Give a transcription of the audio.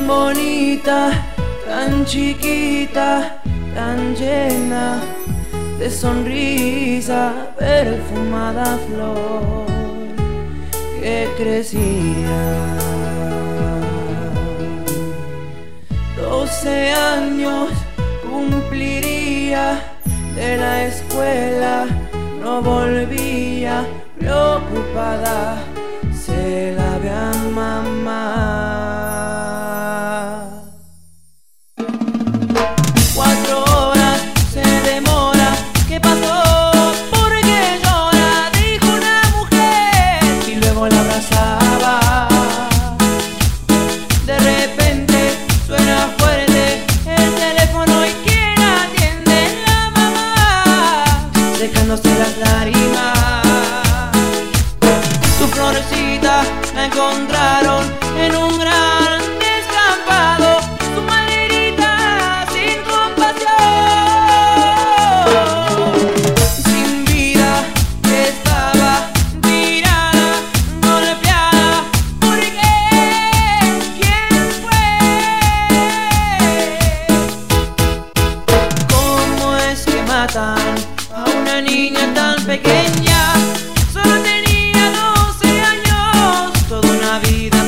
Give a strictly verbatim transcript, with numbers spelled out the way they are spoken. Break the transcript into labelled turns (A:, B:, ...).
A: tan bonita, tan chiquita, tan llena de sonrisa, perfumada flor que crecía. Doce años cumpliría de la escuela, no volvía, preocupada se la ve a mamá. Cuatro horas se demora, ¿qué pasó? ¿Por qué llora? Dijo una mujer y luego la abrazaba. De repente suena fuerte el teléfono y ¿quién atiende? La mamá, secándose las lágrimas. Su florecita la encontraron en un gran descampado, su maderita sin compasión, sin vida estaba tirada, golpeada. ¿Por qué? ¿Quién fue? ¿Cómo es que matan a una niña tan pequeña? Solo tenía doce años, toda una vida